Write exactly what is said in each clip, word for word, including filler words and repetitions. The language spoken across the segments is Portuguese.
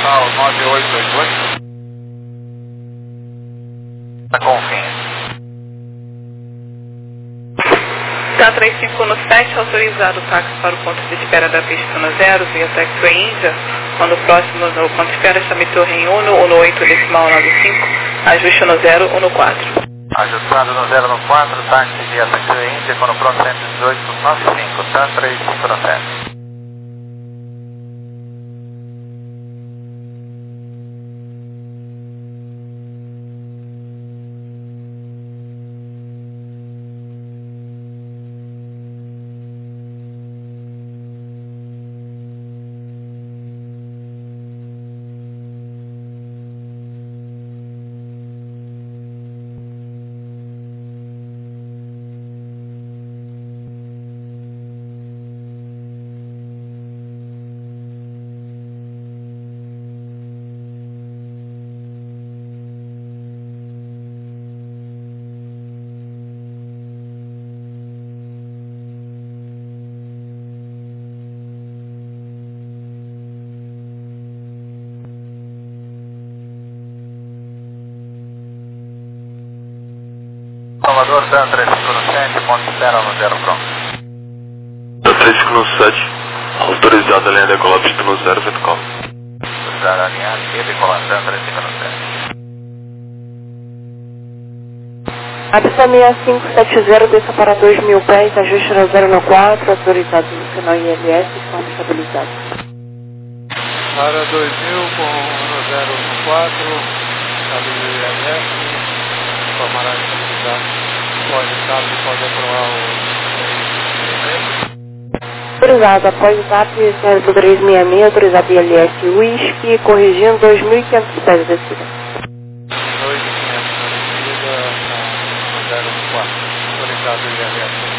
Total nove oito oito oito. Tá com fim. Tá três cinco um sete, autorizado o táxi para o ponto de espera da pista no zero, via Taxiway Índia. Quando próximo no ponto de espera, chame torre em uno, uno oito decimal nove cinco, ajuste no zero, uno quatro. Ajustado no zero no quatro, táxi via Taxiway Índia, quando próximo cento e dezoito, nove cinco, tá três cinco um sete. Salvador, Dan três cinco um sete, ponto de espera no zero pronto. Dan três cinco um sete, autorizado a linha decolar pista no zero, vento calmo. Autorizado a linha e decolar, Dan três cinco um sete. Absa seis cinco sete zero, desça para dois mil pés, ajuste no zero no quatro, autorizado no sinal I L S, forma estabilizado. Para dois mil com no zero no quatro, estado I L S, formará estabilizado. Pode estar, pode aprovar o... Autorizado, após o zap zero três seis seis, autorizado I L S Whisky, corrigindo dois mil e quinhentos pés de descida. dois mil e quinhentos na descida, no zero no quatro, autorizado I L S.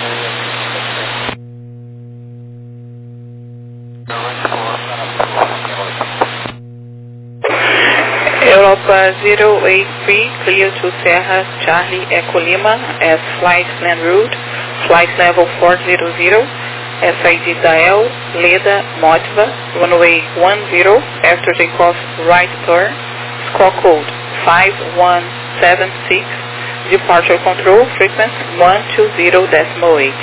Europa zero eight three, clear to Serra Charlie Echo Lima as flight plan route, flight level four hundred, S I D Dael, Leda, Motiva, runway one zero, after takeoff right turn, score code five one seven six, departure control frequency one two zero decimal eight.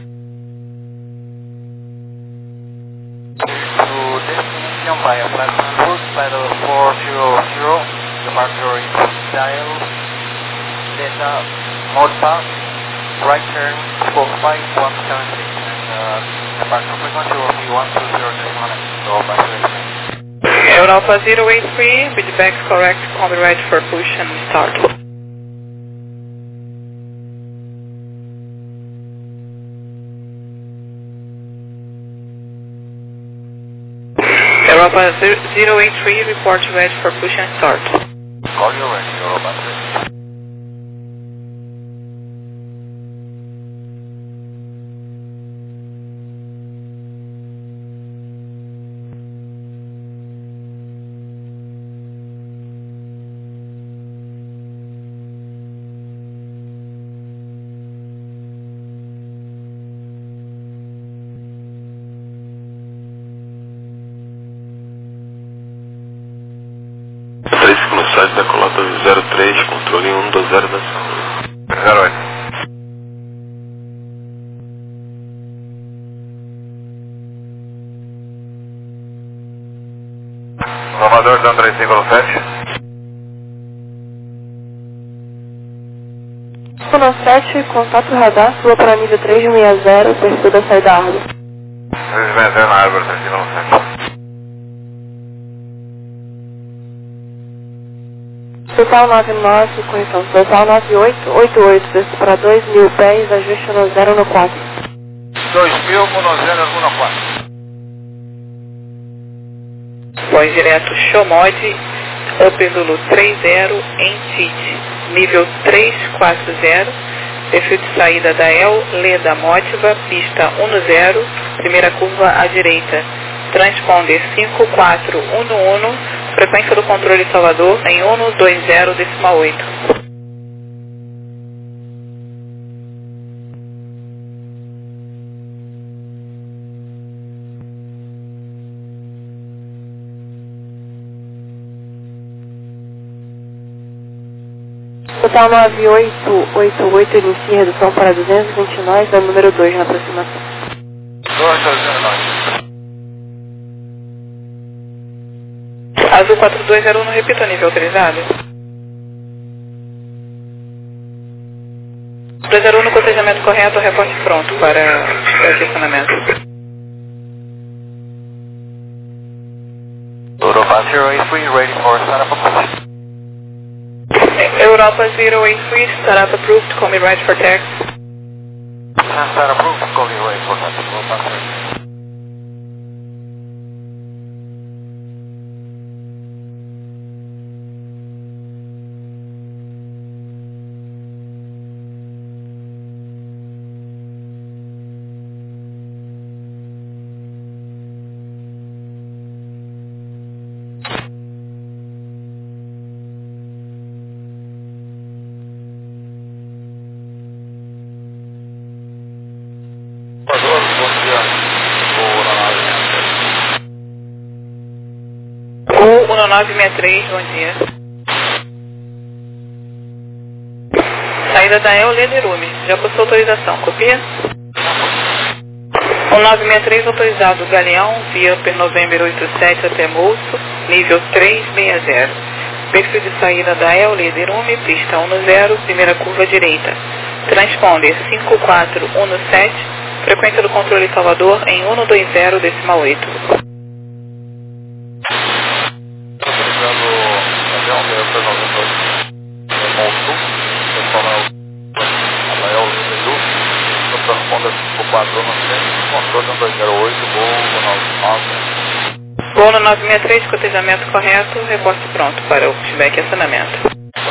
To destination by a flight plan route, flight level four hundred, departure in Dial, Leda, Motiva, right turn, score five one seven six, and uh, departure frequency will be one two zero decimal eight, so by the Europa zero eight three, feedback correct, combi right for push and start. Europa zero eight three, report ready for push and start. Call you ready, Europa three. três cinco um sete, decolar zero três, controle um dois zero da São. zero oito. Salvador, Dan três cinco um sete. cinco sete, contato radar, sua para nível três seis zero, perfil da saída árvore. três seis zero na árvore, três cinco um sete. Total nove nove, correção, total nove oito oito oito, desça para dois mil pés, ajuste no zero no quatro. dois mil no zero no quatro. Voz direto Shomod, Upper Zulu três zero, em T I T, nível três quatro zero, perfil de saída da El, Leda Motiva, pista um zero, primeira curva à direita, transponder cinco quatro um um, frequência do controle Salvador em um dois zero decimal oito. Total nove oito oito oito, inicia redução para duzentos e vinte e nove, é o número dois na aproximação. dois dois zero nove. Azul quatro dois zero um, repita o nível autorizado. dois zero um no cotejamento correto, reporte pronto para estacionamento. Europa zero eight three, ready for startup approach. Europa zero eight three, startup approved, call me right for tax. Startup approved, call me right for tax. Europa zero eight three. um nove seis três, bom dia. Saída da El Lederume, já possui autorização, copia? um nove seis três autorizado, Galeão, via per November oitenta e sete até Moço, nível trezentos e sessenta. Perfil de saída da El Lederume, pista um zero, primeira curva direita. Transponder cinco quatro um sete, frequência do controle Salvador em cento e vinte, decimal oito. Voo no nove seis três, cotejamento correto, reporte pronto para o pushback e acionamento.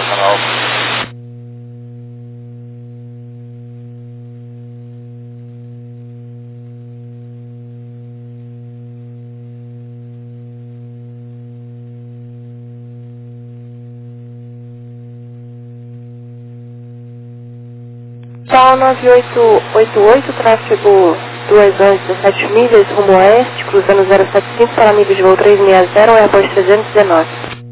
Total nove oito oito oito, tráfego duas horas e dezessete milhas, rumo oeste, cruzando zero sete cinco para nível de voo trezentos e sessenta, Airbus trezentos e dezenove.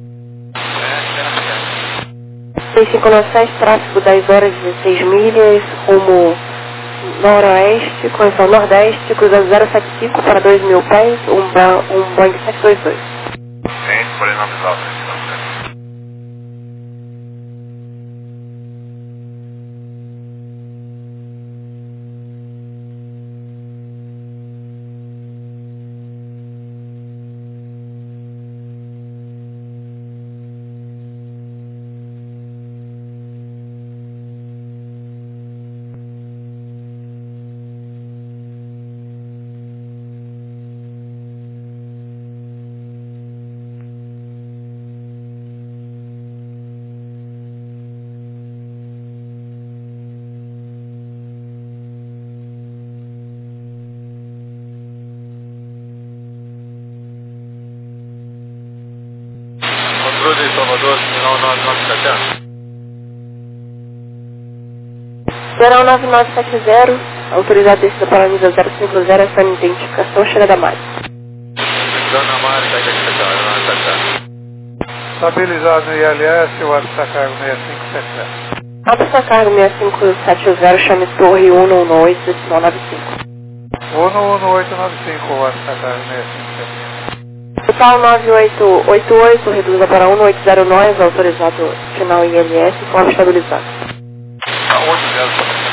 seis cinco nove sete, tráfego dez horas e dezesseis milhas, rumo noroeste, correção nordeste, cruzando zero sete cinco para dois mil pés, um, ba um Boeing sete dois dois. Sim, por aí não Controle de Salvador, final nove nove sete zero. zero nove nove sete zero, autorizado descida para nível zero cinco zero, essa identificação chega da Mari. Dona Mari, tá aqui, Estabilizado no I L S, o Arta Cargo seis cinco sete zero. Arta Cargo seis cinco sete zero, chame Torre um um oito, decimal nove cinco. um um oito nove cinco, o Arta Cargo seis cinco sete zero. Total nove oito oito oito, reduza para um oito zero nove, autorizado final I L S, forma estabilizado. oito zero.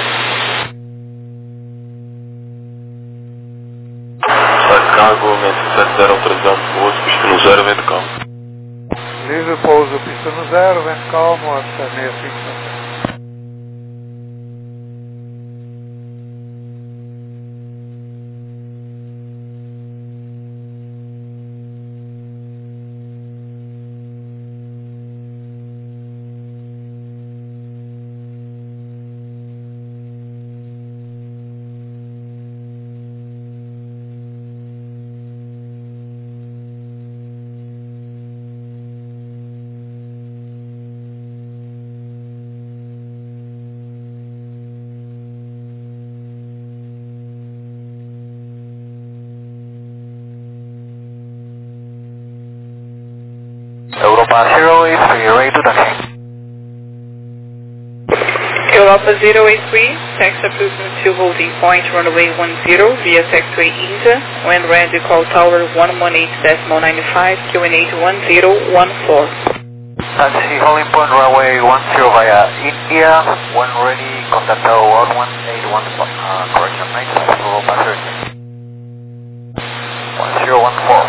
Sai cargo seis cinco sete zero, autorizado pouso, pista no zero, vento calmo. Livre pouso, pista no zero, vento calmo, Arta seis cinco sete zero. Europa zero eight three, ready to taxi. Europa zero eight three, taxi approved to holding point runway one zero via taxiway India. When ready, call tower one one eight point nine five, Q N H one zero one four. Taxi holding point runway one zero via India. When ready, contact tower one one eight one, uh, correction nine five for all passengers. one zero one four.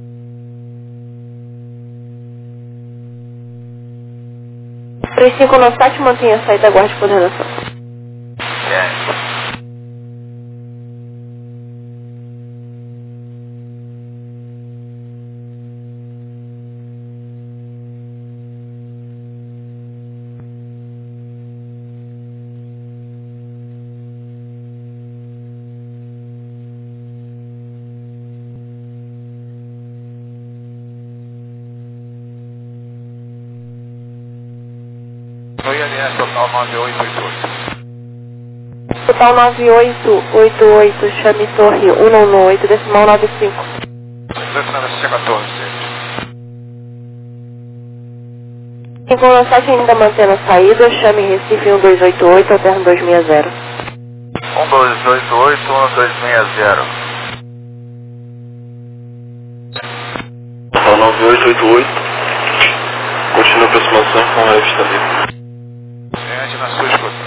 três cinco nove sete, mantenha a saída, aguarde coordenação. Yes. Oi, aliás, total nove oito oito oito. Total nove oito oito oito, chame torre um nove oito, decimal nove cinco. dois nove cinco quatorze. cinco nove sete ainda mantendo a saída, chame Recife um dois oito oito, alterno dois seis zero. um dois oito oito, um dois seis zero. Total nove oito oito oito. Continua a aproximação com a F ali. Diante na sua escuta.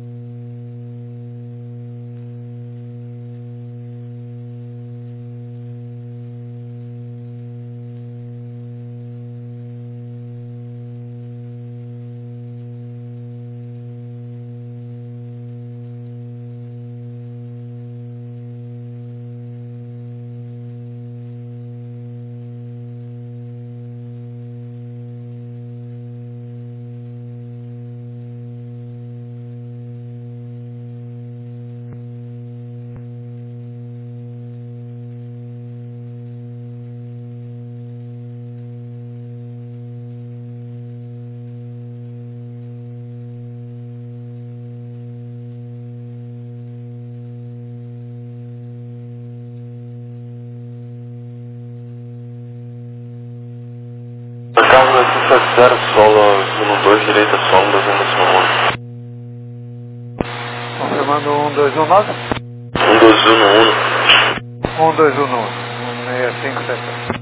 Carro sete sete zero, solo um dois, direita solo, dois um nove. Confirmando um dois um nove. um dois um um. um dois um nove. um seis cinco sete.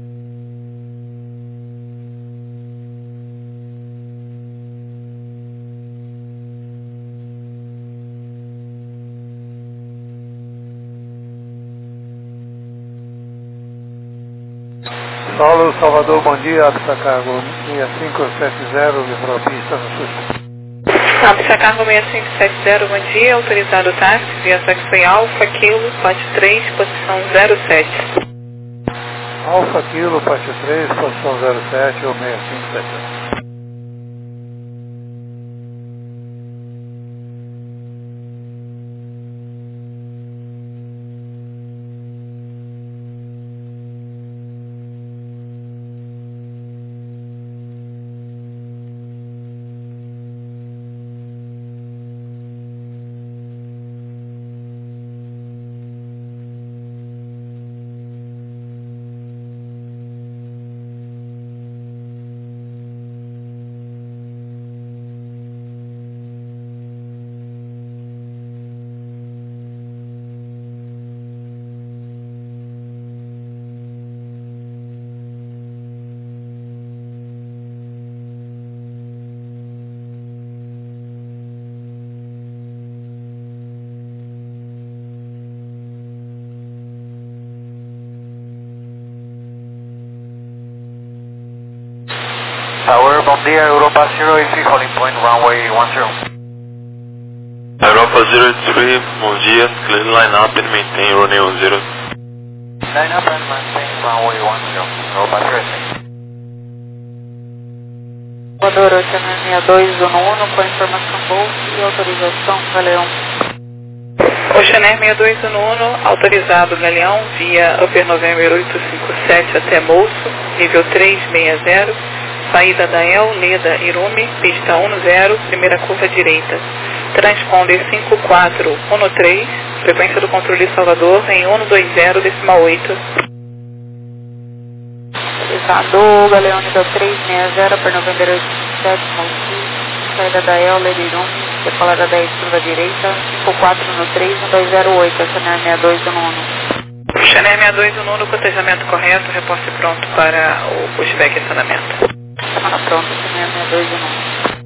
Saulo, Salvador, bom dia, Absa Cargo seis cinco sete zero, livrou a pista no sul. Absa Cargo seis cinco sete zero, bom dia, autorizado o táxi via taxiway Alfa, Kilo, Pátio três, posição zero sete. Alfa Kilo, Pátio três, posição zero sete ou seis cinco sete. Tower, bom dia, Europa zero eight three, holding point runway one zero. Europa zero eight three, bom dia, clear line up and maintain runway one zero. Line up and maintain runway one zero, Europa zero eight three. Salvador, Oceanar seis dois um um, com informação Golf e autorização Galeão. Oceanar seis dois um um, autorizado Galeão via Upper November oito cinco sete até Moço, nível três seis zero, saída da El, Leda, Irume, pista um zero, primeira curva direita. Transponder cinco quatro um três, frequência do controle Salvador em um dois zero, decimal oito. Autorizado Galeão nível três seis zero, Upper November oito cinco sete, Moço, saída da El, Leda, Irume, decolar da dez, curva direita, cinco quatro no três, um dois zero oito, Channel sessenta e dois do nono. Channel sessenta e dois do nono, cotejamento correto, reporte pronto para o pushback e acionamento. Semana pronto, Channel sessenta e dois do nono.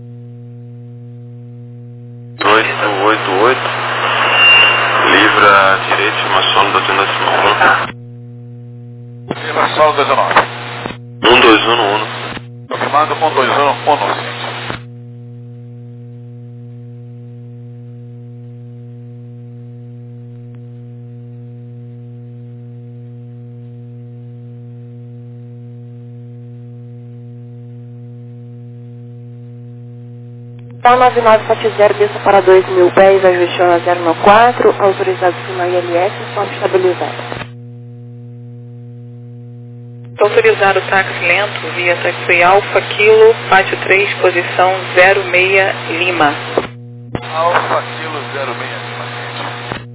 oito oito oito, livra à direita, estimação do decimal. Estimação dois um nove. um dois um um. Confirmando um dois um um, ciente. Tá nove nove sete zero, desça para dois mil pés, ajuste a zero no quatro, autorizado cima I L S, forma estabilizada. Autorizado táxi lento via taxi Alfa Kilo, pátio três, posição zero seis Lima. Alfa Kilo zero seis Lima, ciente.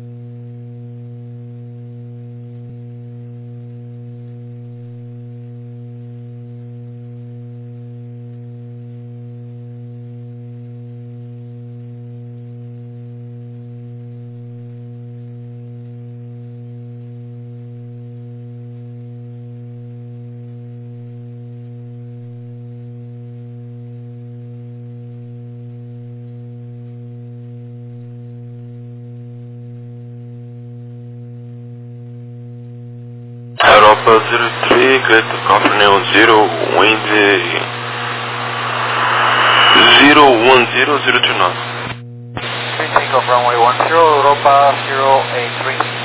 Europa zero three, clear to California zero, wind zero one zero zero two nine. Take off runway one zero, Europa zero eight three.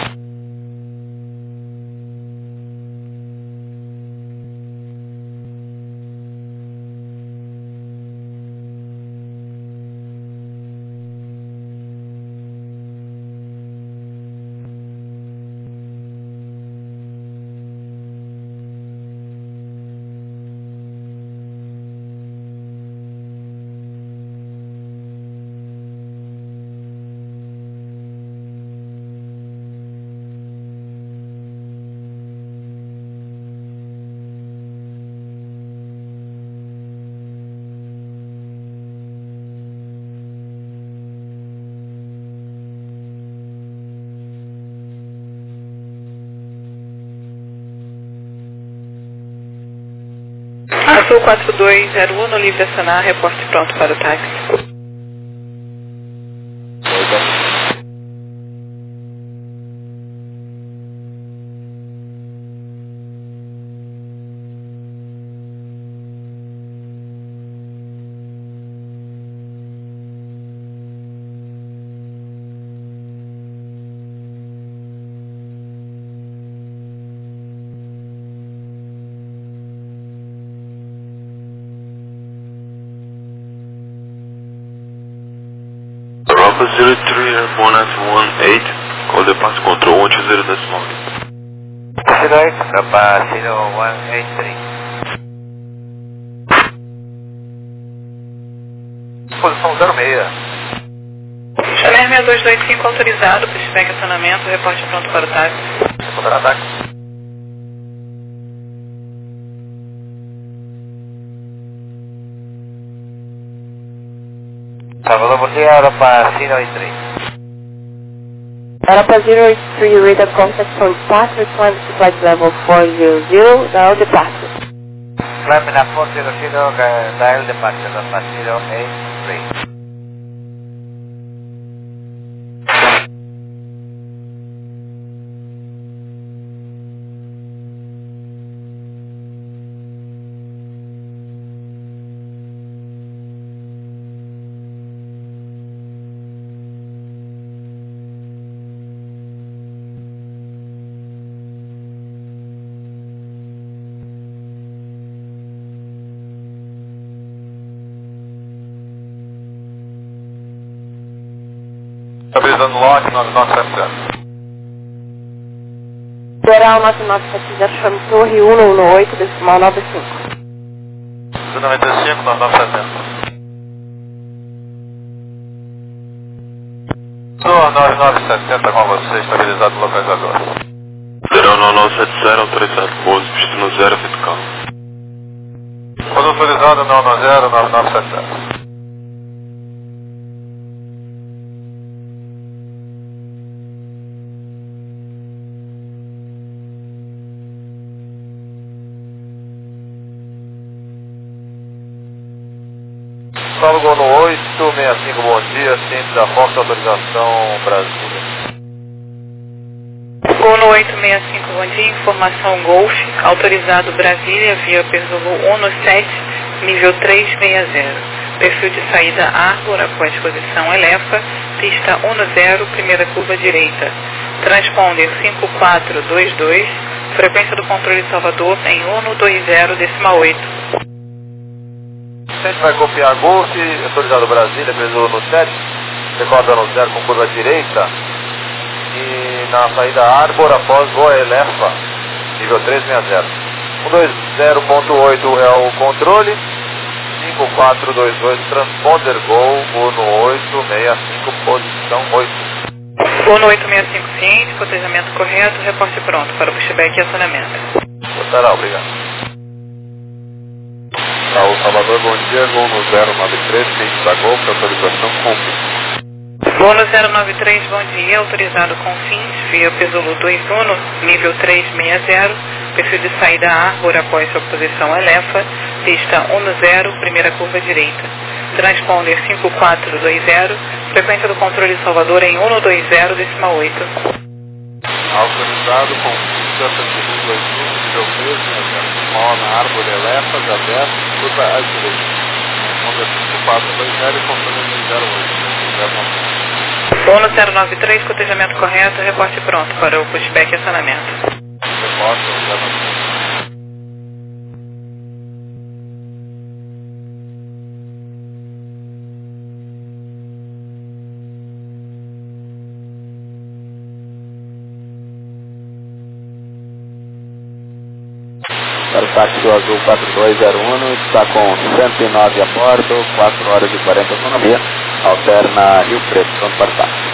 Azul quatro dois zero um, no livre acionar, reporte pronto para o táxi. Europa zero three, one nine one eight, call departure control one two zero decimal. zero eight, Europa zero one eight three. Posição zero seis. Channel sessenta e dois dois cinco autorizado, pushback acionamento, reporte pronto para o táxi. Contra-ataque. Salvador, bom dia, Europa zero eight three. Europa zero eight three, radar contact from departure, climb to flight level four zero zero, dial departure. Climb na four zero zero, dial departure, Europa zero eight three. Estabilizando lock nove nove sete zero. Geral nove nove sete zero, chame torre um um oito, decimal nove cinco. noventa e cinco, nove nove sete zero. nove nove sete zero com você, estabilizado no localizador. zero nove nove sete zero, autorizado pouso, destino zero, vertical. Quando autorizado, nove nove zero, nove nove sete zero. Gonçalo, Gol no oito sessenta e cinco, bom dia, ciente da Fox, autorização Brasília. Gol no oito sessenta e cinco, bom dia, informação Golf, autorizado Brasília, via Perzolu um sete, nível três seis zero. Perfil de saída Arbor, após posição Elefa, pista um zero, primeira curva direita. Transponder cinco quatro dois dois, frequência do controle Salvador em um dois zero decimal oito. A gente vai copiar Golf, autorizado Brasília, Perzolu no sete, recorda no zero com curva direita. E na saída Arbor, após voa Elefa, nível três seis zero. um dois zero ponto oito é o controle, cinco quatro dois dois, transponder Gol, Gol no oito sessenta e cinco, posição oito. Gol no oito sessenta e cinco, ciente, cotejamento correto, reporte pronto para o pushback e acionamento. Estará, obrigado. Raul Salvador, bom dia, Gol no zero nove três, ciente da Golf, autorização cumpre. Gol no zero nove três, bom dia, autorizado com fins, via Perzolu dois um, nível três seis zero, perfil de saída Arbor após sua posição Elefa, pista um zero, primeira curva direita. Transponder cinco quatro dois zero, frequência do controle Salvador em um dois zero decimal oito. Autorizado com fins, Perzolu dois um, nível três seis zero, uma hora na Arbor Elefa, já aberto, curva à direita. Transponder cinco quatro dois zero e controle zero oito. Gol no zero nove três, cotejamento correto, reporte pronto para o pushback e acionamento. Reporte zero nove três. Para o táxi do Azul quatro dois zero um, está com cento e nove a bordo, quatro horas e quarenta autonomia, alterna Rio Preto, pronto para o táxi.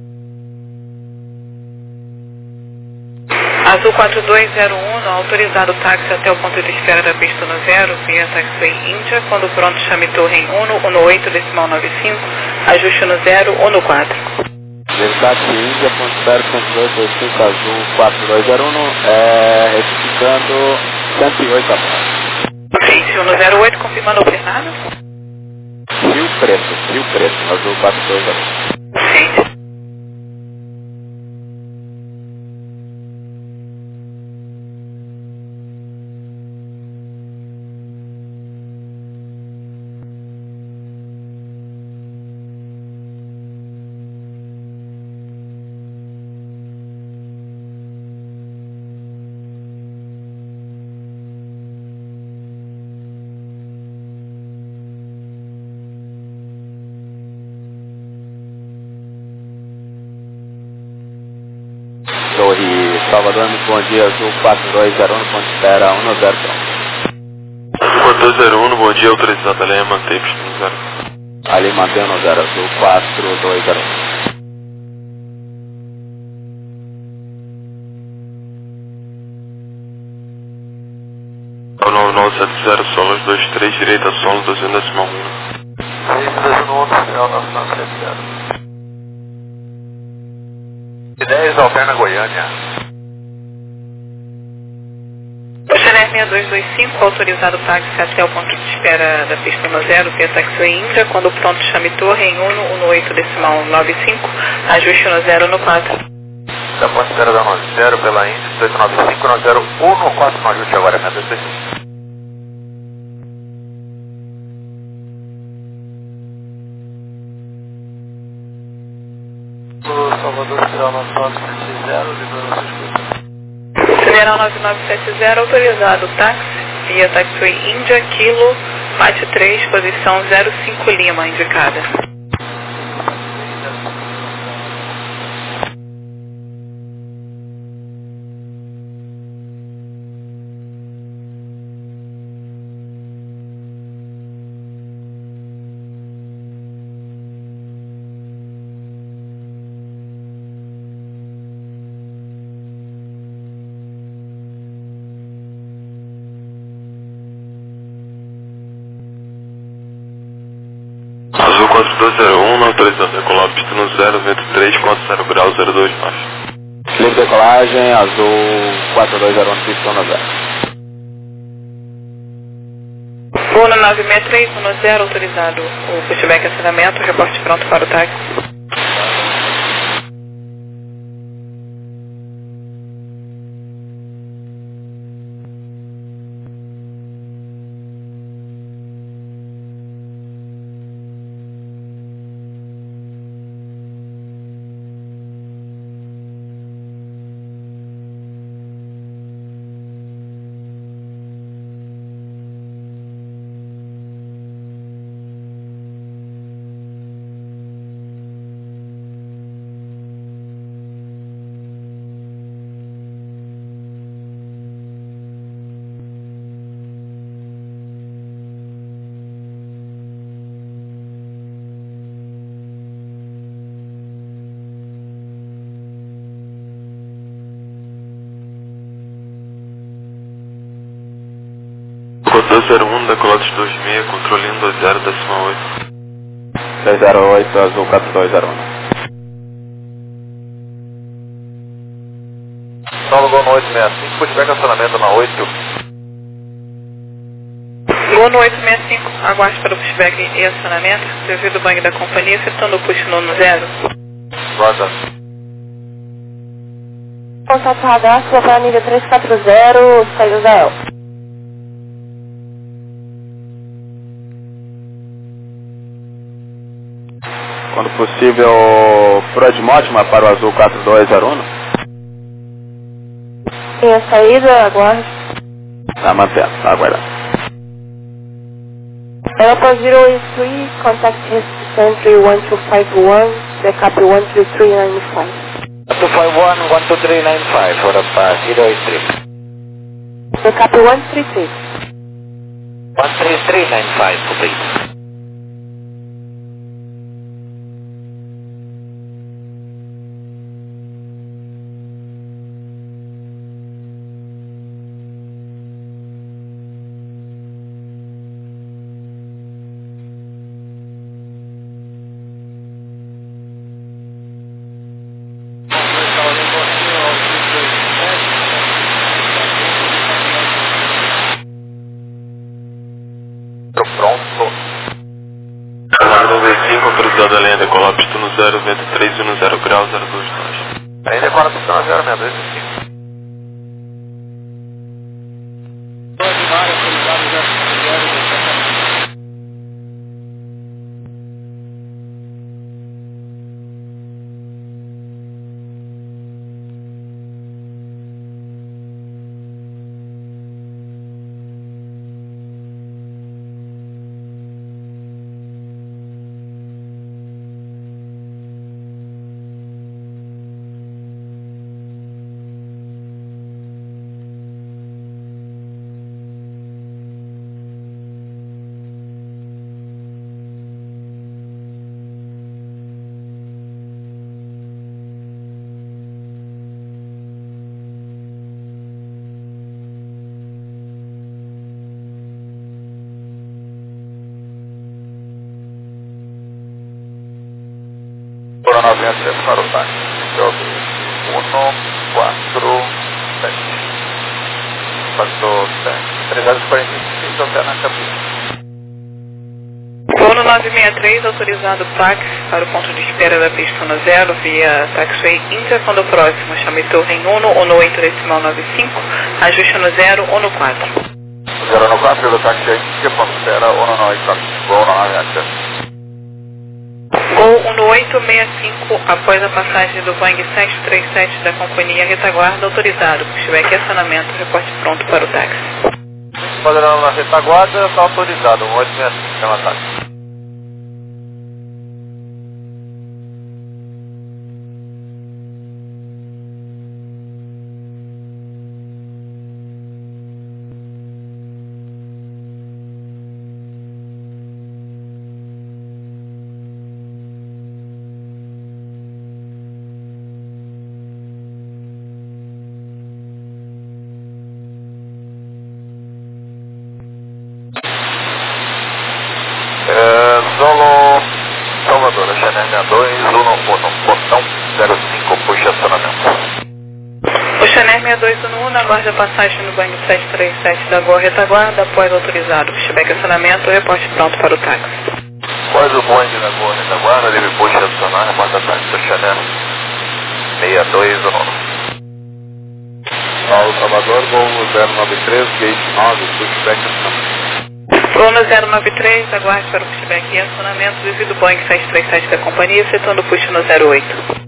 Azul quatro dois zero um, autorizado o táxi até o ponto de espera da pista no zero, via Taxiway Índia, quando pronto chame torre em um no oito decimal nove cinco, ajuste no zero um no quatro. Táxi Índia, ponto zero cento e dois dois cinco, Azul quatro dois zero um, é, retificando cento e oito a bordo. Gente, um no zero oito, confirmando alternado. Rio Preto, Rio Preto, Azul quatro dois zero um. Gente. Torre Salvador, muito bom dia, Azul quatro dois zero um, ponto de espera um zero pronto. Azul quatro dois zero um, bom dia, autorizado ali, mantém pista no zero. Ali mantém no zero, Azul quatro dois zero um. nove nove sete zero, solos dois três, direita, solo dois um decimal um. seis dois um, oficial nove nove sete zero. dez, alterna Goiânia. Xener seis dois dois cinco, autorizado o táxi até o ponto de espera da pista no zero, via Taxiway Índia, quando pronto chame torre em um no oito decimal nove cinco, ajuste no zero no quatro. Da ponte de espera da nove zero pela Índia, dezoito nove cinco, nove zero um no quatro, no ajuste agora, minha descida. Salvador, Federal nove nove sete zero, liberou seus Federal nove nove sete zero, autorizado o táxi, via Taxiway Índia, Kilo, Mate três, posição zero cinco Lima, indicada. Azul quatro dois zero um, autorizado decolar a pista no zero, vento três, quatro zero graus, zero dois baixo. Livre decolagem, Azul quatro dois zero um, pista no zero. Gol no nove seis três um zero, autorizado o pushback e acionamento, reporte pronto para o táxi. dois zero um, decolados dois seis, controle um dois zero, décima oito. dois zero oito, azul quatro dois zero um. Solo Gol no oito seis cinco, pushback acionamento na oito. Gol no oito seis cinco, aguarde para o pushback e acionamento, devido ao bang da companhia, efetuando o push no zero. Roger. Contato radar, sua planilha três quatro zero, saída da El. Quando possível, Fred Mortimer para o azul quatro dois zero um. Tem a saída, aguarde. Tá mantendo, tá aguardando. Europa zero eight three, contact Entry one two five one, backup one three three nine five. one two five one, one two three nine five, Europa zero eight three. Backup one three three. one three three nine five, please. Pronto. nove cinco, autorizado a linha decolar, pista no zero, vento três um zero graus, zero dois dois. Ainda agora pista no zero seis dois cinco. noventa para o táxi. Jogo um quatro sete. Passou trezentos e quarenta e seis até na cabine. Voo no nove seis três, autorizado táxi para o ponto de espera da pista no zero via taxiway Inter, quando próximo, chame torre em um ou no oito decimal nove cinco, ajuste no zero ou no quatro. zero no quatro, do taxiway Inter, ponto de espera um no oito, voo no nove seis três. Gol no oito seis cinco, após a passagem do Boeing sete três sete da companhia retaguarda, autorizado. Pushback e acionamento, reporte pronto para o táxi. Padrão na retaguarda, está autorizado, um oito seis cinco, chama táxi. Zolo Salvador, Xanermia dois, um, botão zero cinco, puxa acionamento. O Xanermia dois um um, na aguarde a passagem no Boeing sete três sete da Gol retaguarda após autorizado. Pushback acionamento, reporte pronto para o táxi. Após o Boeing da Gol retaguarda, deve push adicionar, reporte a táxi do Chanel seis dois um. Paulo Salvador, Gol zero nove três, gate nove, pushback acionamento. Bruno zero nove três, aguarde para o pushback e acionamento devido ao Boeing sete três sete da companhia, setando o push no zero oito.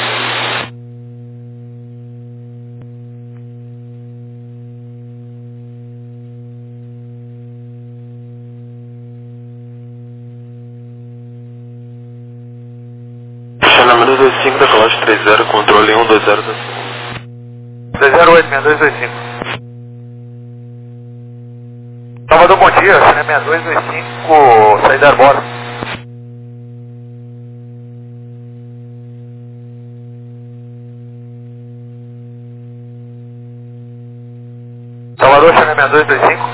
Chanamento dois cinco, decolagem três zero, controle um dois zero da dois zero oito, seis dois dois cinco. Salvador, bom dia, Chanel seis dois dois cinco, saída arbora. Salvador, Chanel seis dois dois cinco.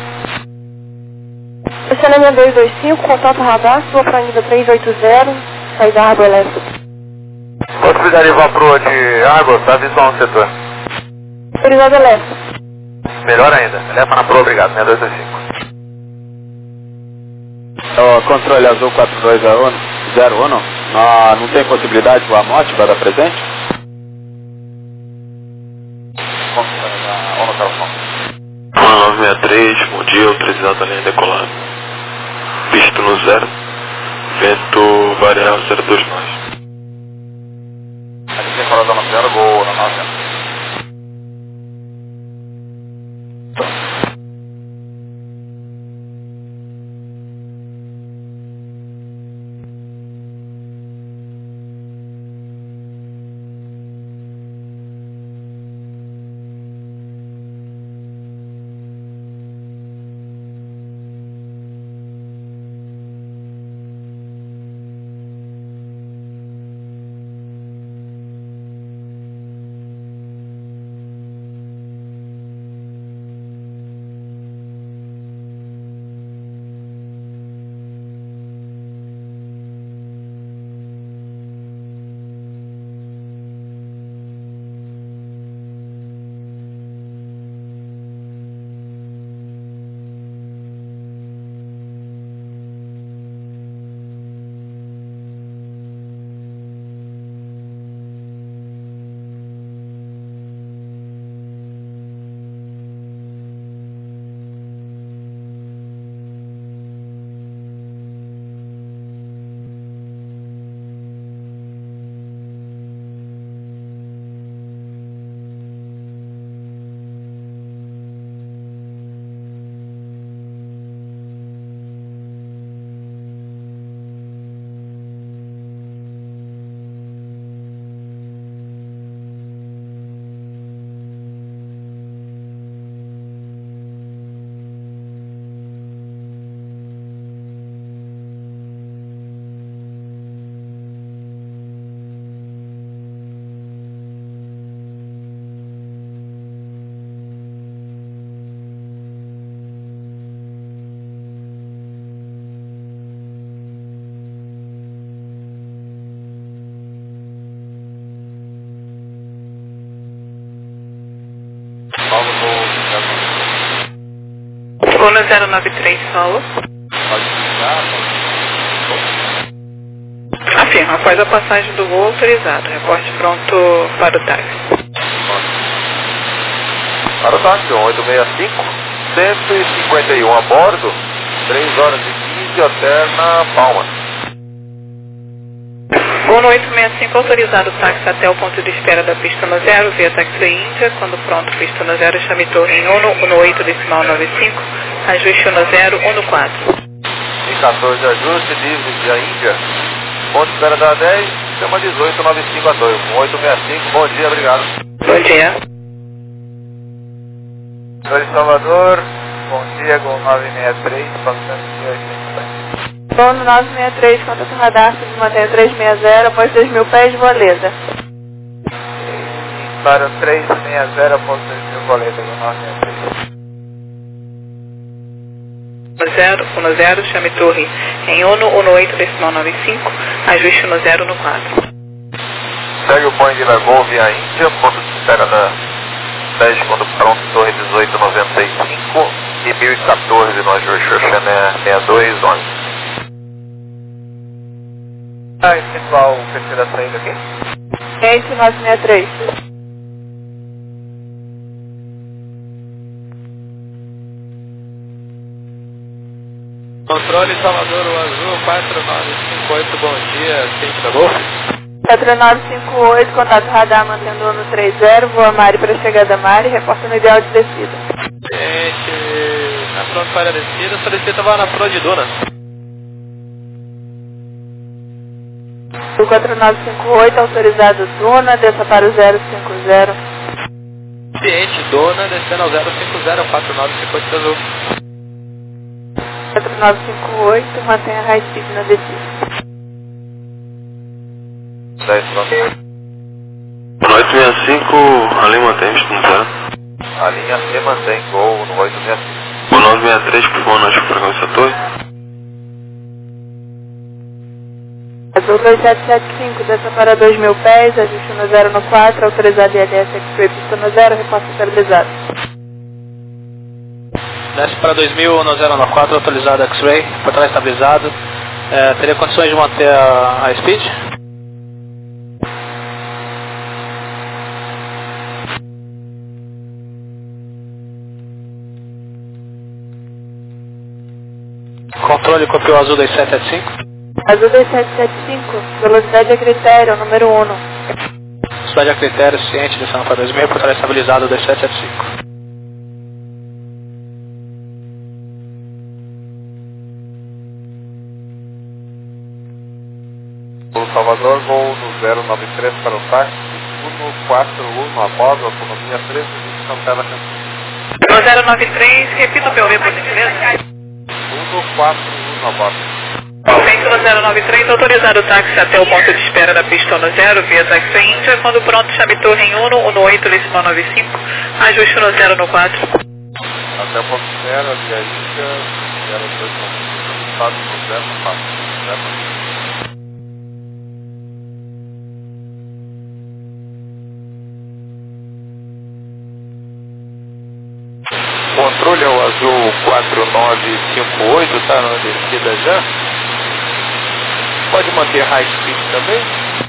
Chanel seis dois dois cinco, contato radar, sua para nível três oito zero, saída água elétrica. Possibilidade de vapor de água, tá visual no setor. Autorizado elétrico. Melhor ainda, leva na pro, obrigado, seis dois dois cinco. O controle azul quatro dois zero um, não, não tem possibilidade do Amote para dar presente? nove seis três, bom dia, autorizado a linha decolada. Visto no zero, vento variável zero dois nove. Aqui tem colada no zero, Gol na nove. Bruno zero nove três, solo. Pode ficar, pode. Afirma, após a passagem do voo autorizado. Reporte pronto para o táxi. Para o táxi, oito seis cinco, cento e cinquenta e um a bordo, três horas e quinze, hotel na Palma. Voo no oito seis cinco, autorizado o táxi até o ponto de espera da pista no zero, via táxi Índia. Quando pronto, pista no zero, chame torre em um no oito decimal nove cinco, ajuste no zero, um no quatro. Indicator de ajuste, livre de a Índia. Ponto de espera da dez, chama dezoito nove cinco a dois, oito seis cinco, bom dia, obrigado. Bom dia. Senhor de Salvador, bom dia, Gol nove seis três, passando de oitenta. Dono nove seis três, contato radar, se mantém três seis zero, após dois mil pés, Voleda. Para o três seis zero, após dois mil, Voleda, Gol nove seis três. zero, um no zero, chame torre em um no oito decimal nove cinco, ajuste no zero no quatro. Segue o Boeing da Gol via Índia, ponto de espera da dez segundos pronto, torre dezoito noventa e cinco e mil e quatorze no Azure Xoxané sessenta e dois onze. Ah, efetuar o P C da saída aqui? Quente nove sessenta e três. Controle Salvador, o Azul quatro nove cinco oito, bom dia, quente da Golf. quatro nove cinco oito, contato radar mantendo o no trinta, voa Mari para chegada Mari, reporta no ideal de descida. Gente, na pronto para a descida, solicita vá na Pro de Duna. O quatro nove cinco oito, autorizado Duna, desça para o zero cinco zero. Ciente, Duna, descendo ao zero cinco zero, quatro nove cinco oito Azul. quatro nove cinco oito, mantenha high speed na descida. dez pronto. oito seis cinco, a linha mantém, visto no zero. A linha se mantém, gol no oito seis cinco. O nove seis três, por favor, na frequência torre. Azul dois sete sete cinco, desça para dois mil pés, ajuste no zero no quatro, autorizado I L S X-Ray, pista no zero, reporta estabilizado. Desce para dois mil no zero nove quatro, atualizado X-Ray, por trás estabilizado. É, teria condições de manter a, a speed? Controle copiou Azul dois sete sete cinco. Azul dois sete sete cinco, velocidade a critério, número um. Velocidade a critério, ciente, descendo para dois mil, por trás estabilizado dois sete sete cinco. O Salvador, voo no zero nove três para o táxi, Uno quatro um, a bordo, autonomia treze, Santana Campos. No zero nove três, repita o P O V, por gentileza. Uno quatro um, a bordo. Vento no zero nove três, autorizado o táxi até o ponto de espera da pista no zero, via táxi Índia. Quando pronto, chame torre em Uno, Uno oito, Lissima nove cinco, ajuste no zero no quatro. Até o ponto zero, via Índia, zero dois nove cinco, estado no zero no quatro. zero. Controle é o Azul quatro nove cinco oito, está na descida já. Pode manter high speed também?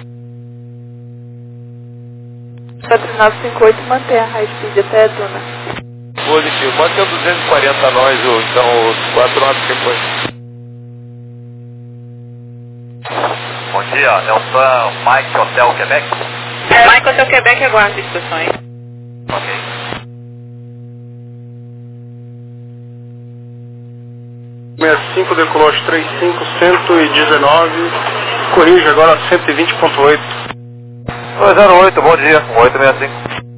quatro nove cinco oito, mantenha a high speed até a Duna. Positivo. Mantém o duzentos e quarenta nós, ou então os quatro nove cinco oito. Bom dia, Nelson Mike Hotel Quebec. Mike Hotel Quebec, aguarde instruções. Ok. sessenta e cinco, decolou trinta e cinco, cento e dezenove, corrige agora cento e vinte ponto oito. dois zero oito, bom dia, oito seis cinco.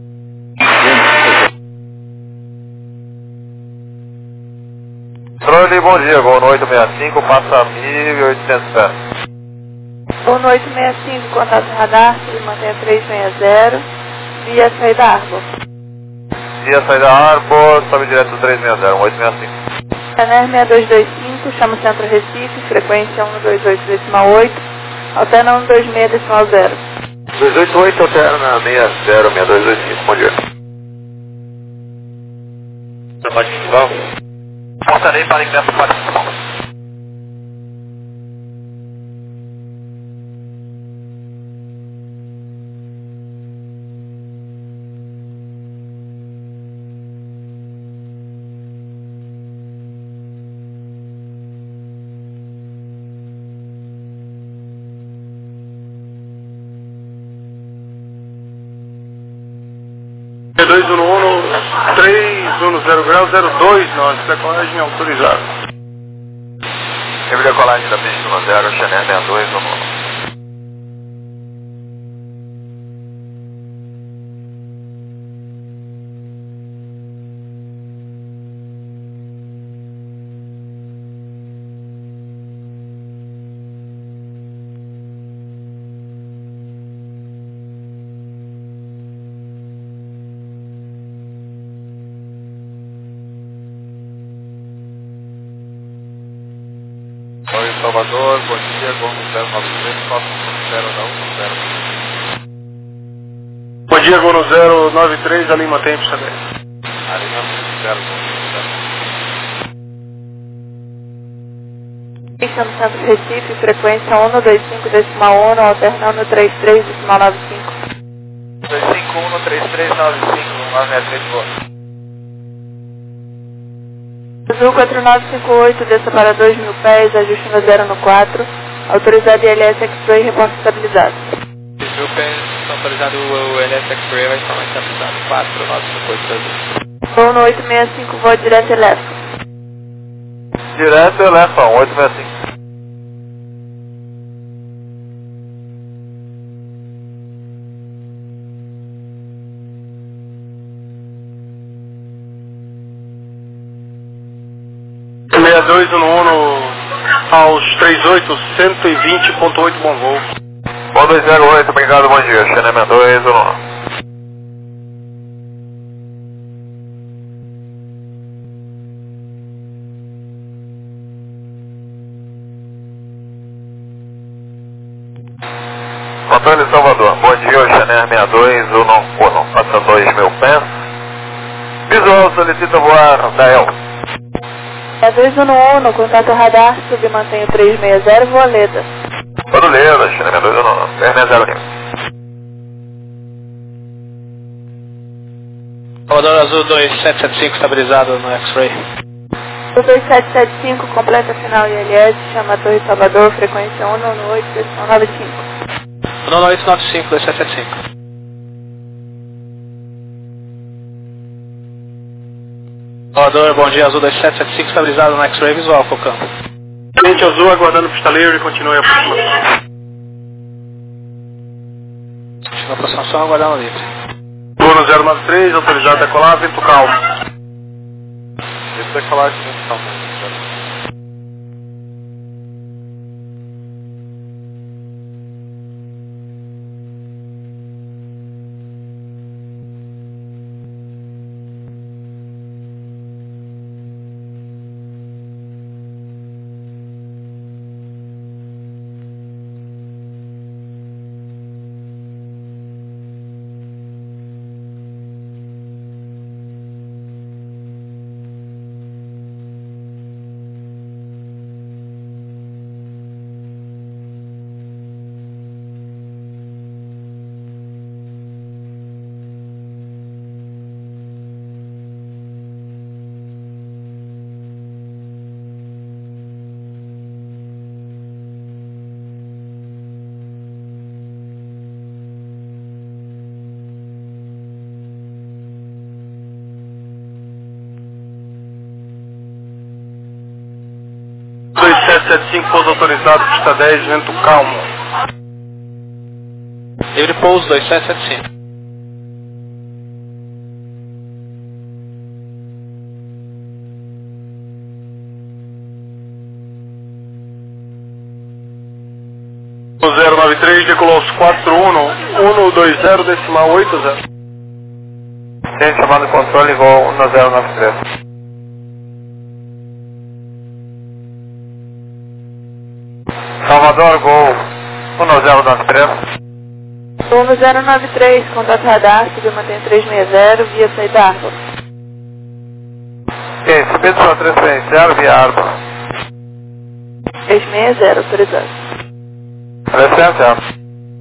Controle, bom dia, voo no oito seis cinco, passa mil e oitocentos pés. Voo no oito seis cinco, contato radar, mantenha três seis zero, via saída Arbor. Via saída Arbor, sobe direto três seis zero, oito seis cinco. Caner seis dois dois cinco, chama o centro Recife, frequência um dois oito decimal oito, alterna um dois seis decimal zero. dois oito oito, alterna seis zero, seis dois dois cinco, bom dia. Pode festival? Portarei para ingresso para o festival. dois um um, três um zero grau, zero dois nós, decolagem autorizada. Teve decolagem da pista no zero, Chanel sessenta e dois, vamos. Oi, Salvador, bom dia, voo no zero nove três, quatro zero um zero. Bom dia, Gol no zero nove três, ali mantém pista dez. Alinhamento zero. Pista no centro de Recife, frequência um dois cinco decimal um, alternando três três decimal nove cinco. dois cinco um três três nove cinco, nove sete três, boa. Azul quatro nove cinco oito, desça para dois mil pés, ajuste no zero no quatro. Autorizado I L S X-Ray, reporte estabilizado. dois mil pés, autorizado o L S X-Ray, vai estar mais estabilizado. quatro nove cinco oito, Azul. Voo no oito seis cinco, voo direto elétrico. Direto Elefão, oito seis cinco. seis dois um um aos trinta e oito, cento e vinte ponto oito, bom voo. Bom dois zero oito, obrigado, bom dia. Xenemé dois um um. Antônio Salvador, bom dia, Xener sessenta e dois, Uno, passa dois mil pés. Visual solicita voar da El. seis dois um um, no contato radar, submantenho três seis zero, voa Leda. Barulheira, Xener dois um um, três seis zero. Salvador Azul dois sete sete cinco, estabilizado no X-Ray. dois sete sete cinco, completa final I L S, chama a Torre Salvador, frequência um nove oito decimal nove cinco. um nove oito nove cinco, dois sete sete cinco. Salvador, bom dia, Azul dois sete sete cinco, estabilizado no X-Ray visual, focando. Cliente azul aguardando pista livre e continue a aproximação. Continua a aproximação, aguardando livre. Voo no zero nove três, autorizado a decolar, vento calmo. Esse decolagem vento calmo. dois sete sete cinco, pouso autorizado, pista dez, vento calmo. Livre pouso dois sete sete cinco. zero nove três, decolou aos quatro um, um dois zero decimal oito zero. Tem chamado de controle, voo um zero nove três. Salvador, gol um zero nove três. Voo no zero nove três, contato radar, submantenho três seis zero, via saída árvore. Ok, Speedson três seis zero, via árvore. três seis zero, autorizado. três seis zero.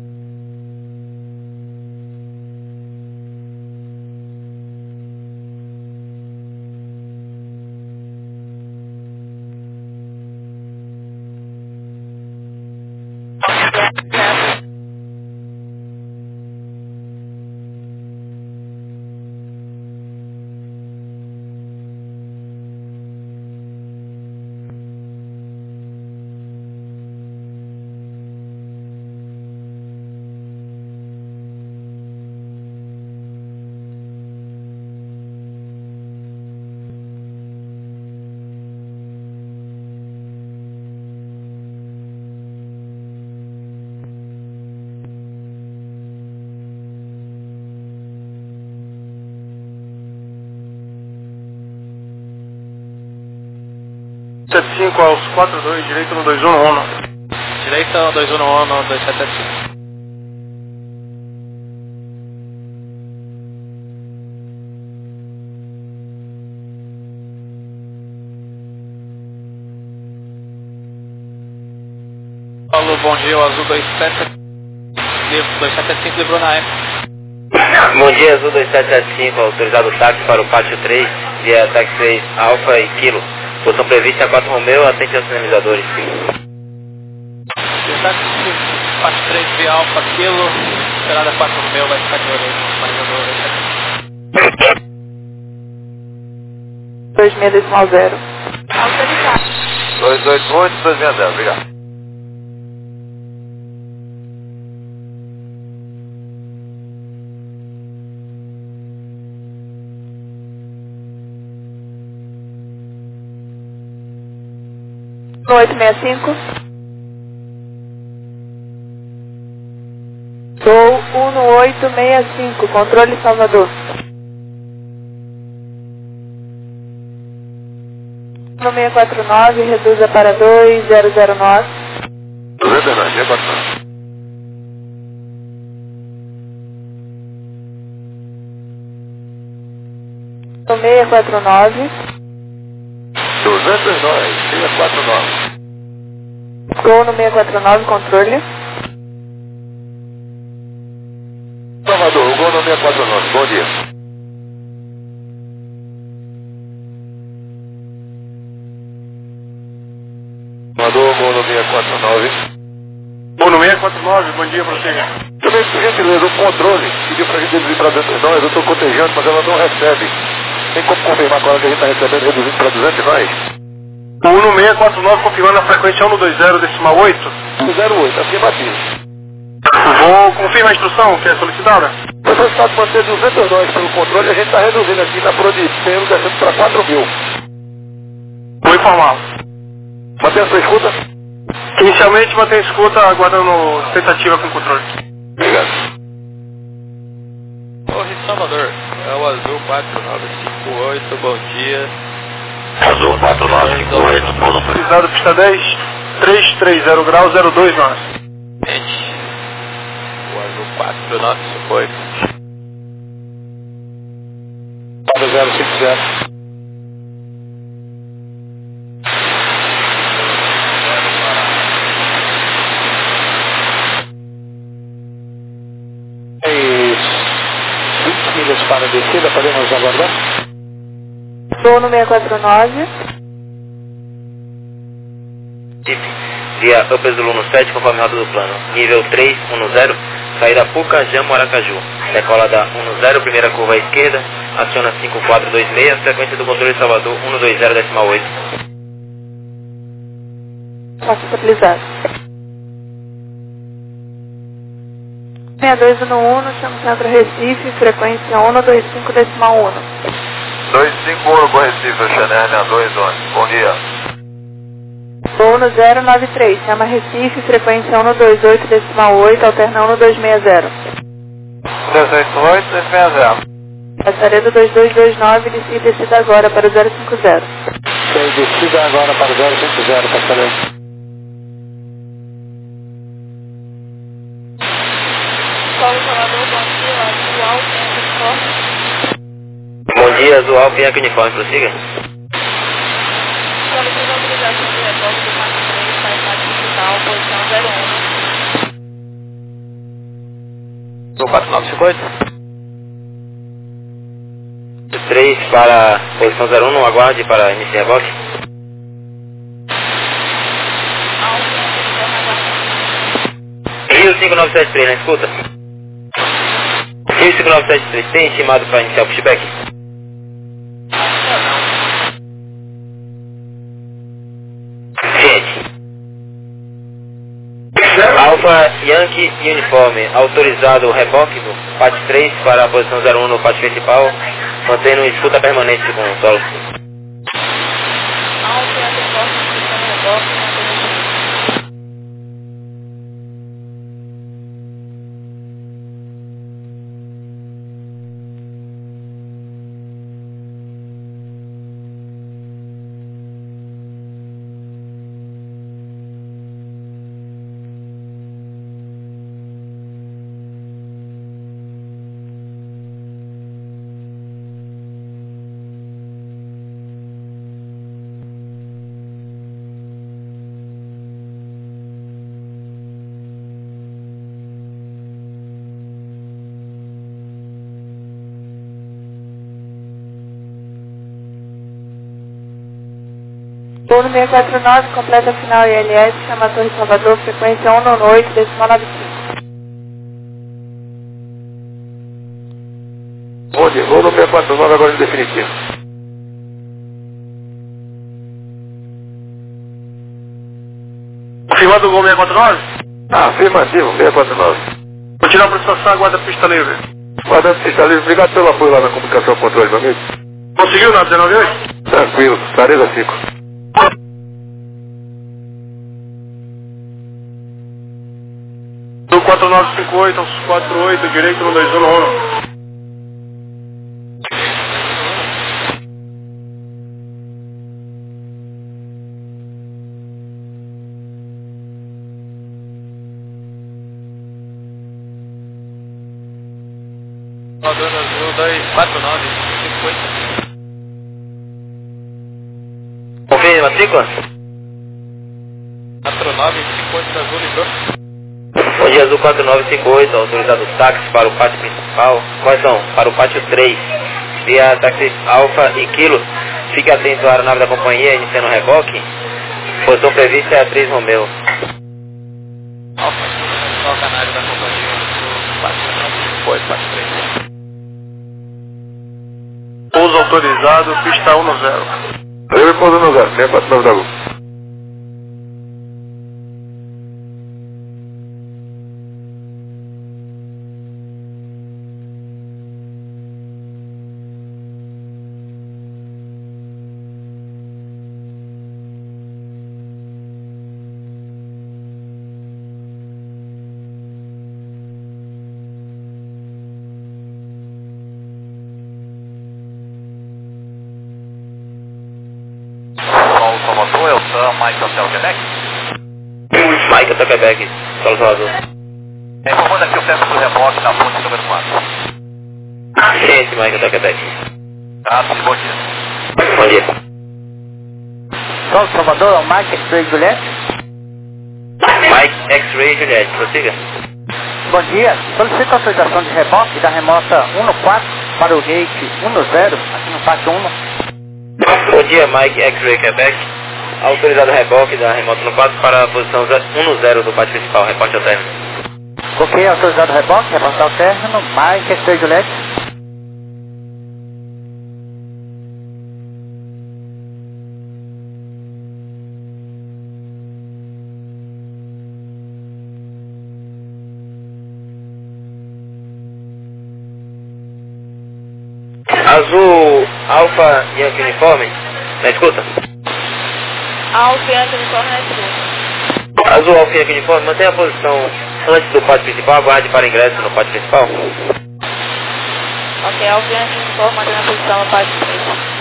sete cinco aos quatro dois, direito no dois um um. Direita dois um um, dois sete sete cinco. bom dia, o Azul dois sete sete cinco livrou na época. Bom dia, Azul dois sete sete cinco, autorizado o táxi para o pátio três, via táxi três, Alfa e Kilo. Posição prevista quatro Romeu, atente aos sinalizadores. Táxi pátio três, via Alfa, Kilo, esperada quatro Romeu, vai ficar de olho aí no sinalizador. dois seis decimal zero. dois oito oito, dois seis zero, obrigado. oito seis cinco. Sou um oito seis cinco, controle Salvador. um seis quatro nove, reduza para dois zero zero nove. duzentos e nove, seis quatro nove. um seis quatro nove. duzentos e nove, seis quatro nove. Gol no seis quatro nove, controle. Salvador, o gol no seis quatro nove, bom dia. Salvador, gol no seis quatro nove. Gol no seis quatro nove, bom dia pra você. Também, por gentileza, o controle pediu pra gente reduzir para duzentos e nove, eu estou cotejando, mas ela não recebe. Tem como confirmar qual é que a gente está recebendo, reduzindo para duzentos e nove? O um no seis quatro nove confirmando a frequência um dois zero decimal oito. zero oito, afirmativo. Vou confirmar a instrução que é solicitada. Foi solicitado manter duzentos e nove pelo controle, a gente está reduzindo aqui na Prodiceno, descendo para quatro mil. Vou informá-lo. Mantém a sua escuta? Inicialmente mantém a escuta, aguardando tentativa com controle. Obrigado. Torre Salvador, é o Azul quatro nove cinco oito, bom dia. Azul quatro nove cinco oito, bom dia. Utilizado pista dez, trezentos e trinta graus, zero dois nove. Gente, o Azul quatro nove cinco oito. zero cinco zero. vinte milhas para a descida, podemos aguardar? Gol no seis quatro nove. Tip, via Upper Zulu sete, conforme rota do plano. Nível três um zero, saída Puca, Jamo, Aracaju. Decola da um zero, primeira curva à esquerda, aciona cinco quatro dois seis, frequência do controle de Salvador um dois zero decimal oito. Posso estabilizar. seis dois um um, chamo Centro Recife, frequência um dois cinco decimal um. dois cinco um, Bom Recife, Chanel seis dois um, bom dia. Gol no zero nove três, chama Recife, frequência um dois oito decimal oito, alterna um dois seis zero. dois oito oito, dois seis zero. Passaredo dois dois dois nove, descida e descida agora para o zero cinco zero. Ok, descida agora para o zero cinco zero, passaredo. Paulo Salvador, bom dia, atual uniforme. Bom dia, Azul Alfa e Uniforme, prossiga. Solicito a utilização do reboque do quatro três, faz parte digital, posição zero um. Azul quatro nove cinco oito. três para posição zero um, aguarde para início de reboque. Rio cinco nove sete três, na escuta. Rio cinco nove sete três, tem estimado para iniciar o pushback? Gente. Alfa Yankee Uniforme, autorizado o reboque do P A T três para a posição zero um no P A T principal, mantendo escuta permanente com o solo. Alfa Uniforme, posição reboque, Voo seis quatro nove, completa final I L S, chama Torre Salvador, frequência um nove oito, decimal nove cinco. Bom dia, voo no seis quatro nove agora em definitivo. Confirmado o gol seis quatro nove? Ah, afirmativo, seis quatro nove. Vou tirar para a estação, aguarda a pista livre. Guarda pista livre, obrigado pelo apoio lá na comunicação controle, meu amigo. Conseguiu na dezenove oito? Tranquilo, Sareza cinco. Do quatro nove cinco oito, quatro oito, direito no dois um um. Salvador Azul dois quatro nove cinco oito. Confirme matrícula? quatro nove cinco oito Azul livrou. Bom dia, Azul quatro nove cinco oito, autorizado táxi para o pátio principal. Quais são? Para o pátio três, via táxi Alfa e Kilo. Fique atento à aeronave da companhia, iniciando o reboque. Posição prevista é a três Romeu. Alfa, só o canário da companhia quatro nove cinco oito quatro três. Pouso autorizado, pista um no zero. Eu e pouso no zero, seis quatro nove da Lua. Salvador, eu sou Mike Hotel Quebec. Mike Hotel Quebec, Salvador. Informando aqui o tempo do reboque na ponte número quatro. Ciente, Mike Hotel Quebec. Tá, sim, bom dia. Bom dia. Sol Salvador, ao Mike X-Ray Juliette. Mike X-Ray Juliette, prossiga. Bom dia, solicito autorização de reboque da remota um no quatro para o gate um no zero, aqui no pátio um. Bom dia, Mike X-Ray Quebec. Autorizado reboque da remota no quatro para a posição um no zero do pátio principal, reporte ao término. Ok, autorizado reboque, reporte ao término, Mike X-Ray Juliette. Azul Alfa Yankee Uniforme, na escuta? Alfa Yankee Uniforme na escuta. Azul Alfa Yankee Uniforme, mantenha a posição antes do pátio principal, aguarde para ingresso no pátio principal. Ok, Alfa Yankee Uniforme, mantendo a posição no pátio três.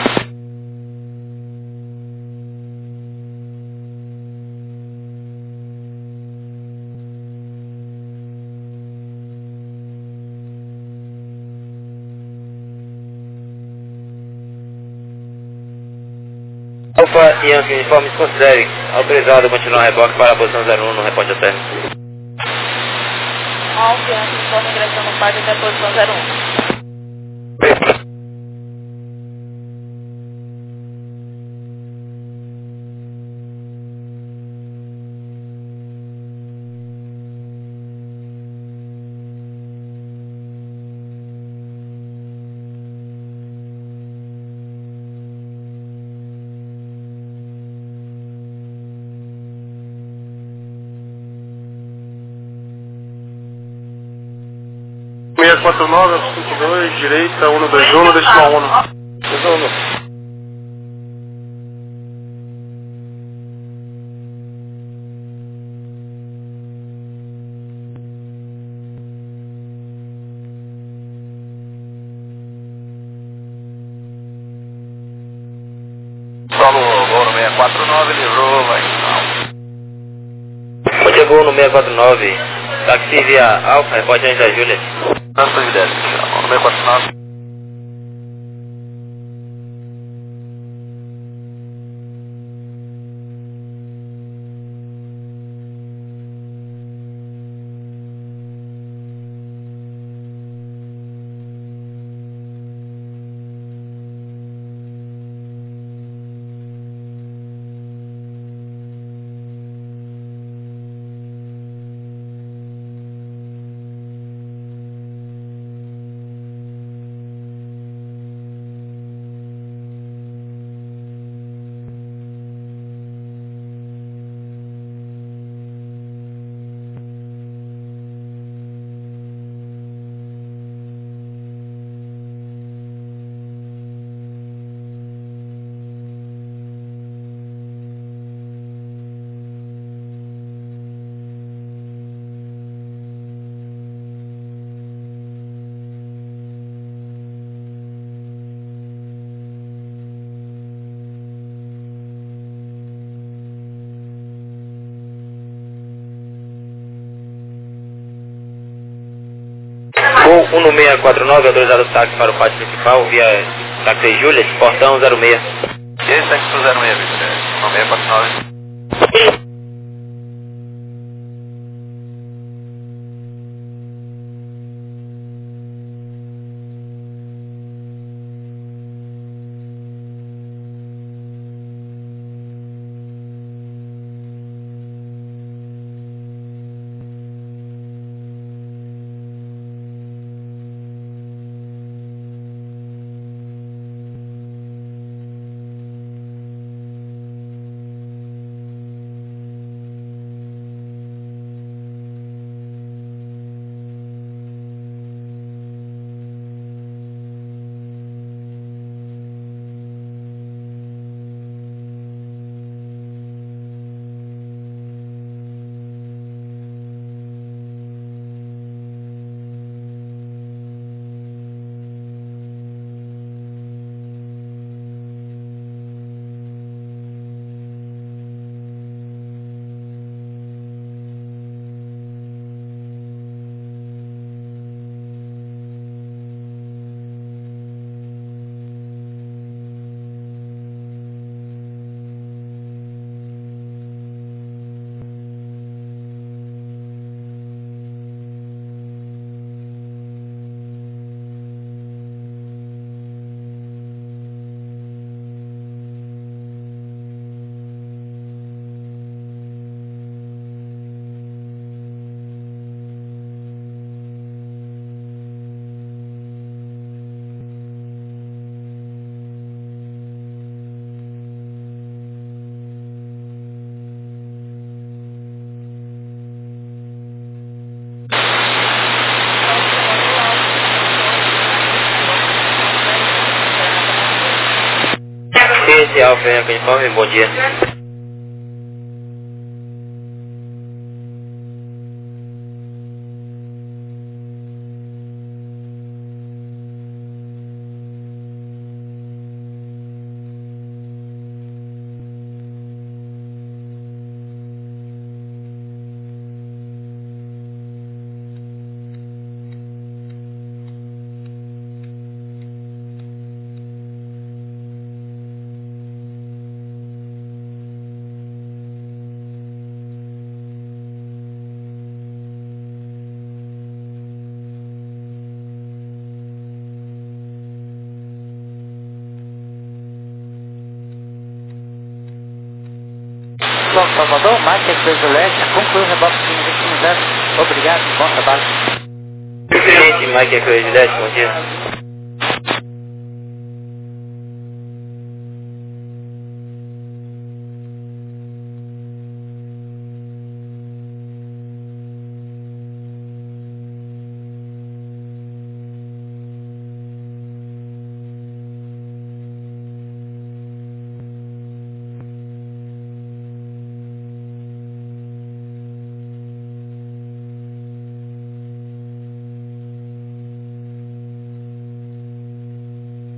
Alfa Yankee Uniforme, considere autorizado continuar reboque para a posição zero um no reporte ao término. Alfa Yankee Uniforme ingressando no pátio até a posição zero um. seis quatro nove, cinco dois, direita, um dois um, decimal um. Solo Gol seis quatro nove, livrou, vai. Bom dia, Gol no seis quatro nove, táxi via Alfa, reporte antes da Júlia. Santa Juliette, seis quatro nove. Voo um seis quatro nove, autorizado o táxi para o pátio principal, via táxi Juliet, portão zero seis. E aí, táxi pro zero seis, Victor? um seis quatro nove. Esse Alfa Yankee Uniforme, bom dia. Bom, Salvador, Mike Expresso Leste, concluiu o reboque de zero. Obrigado, bom trabalho. Presidente, Mike Expresso Leste, bom dia.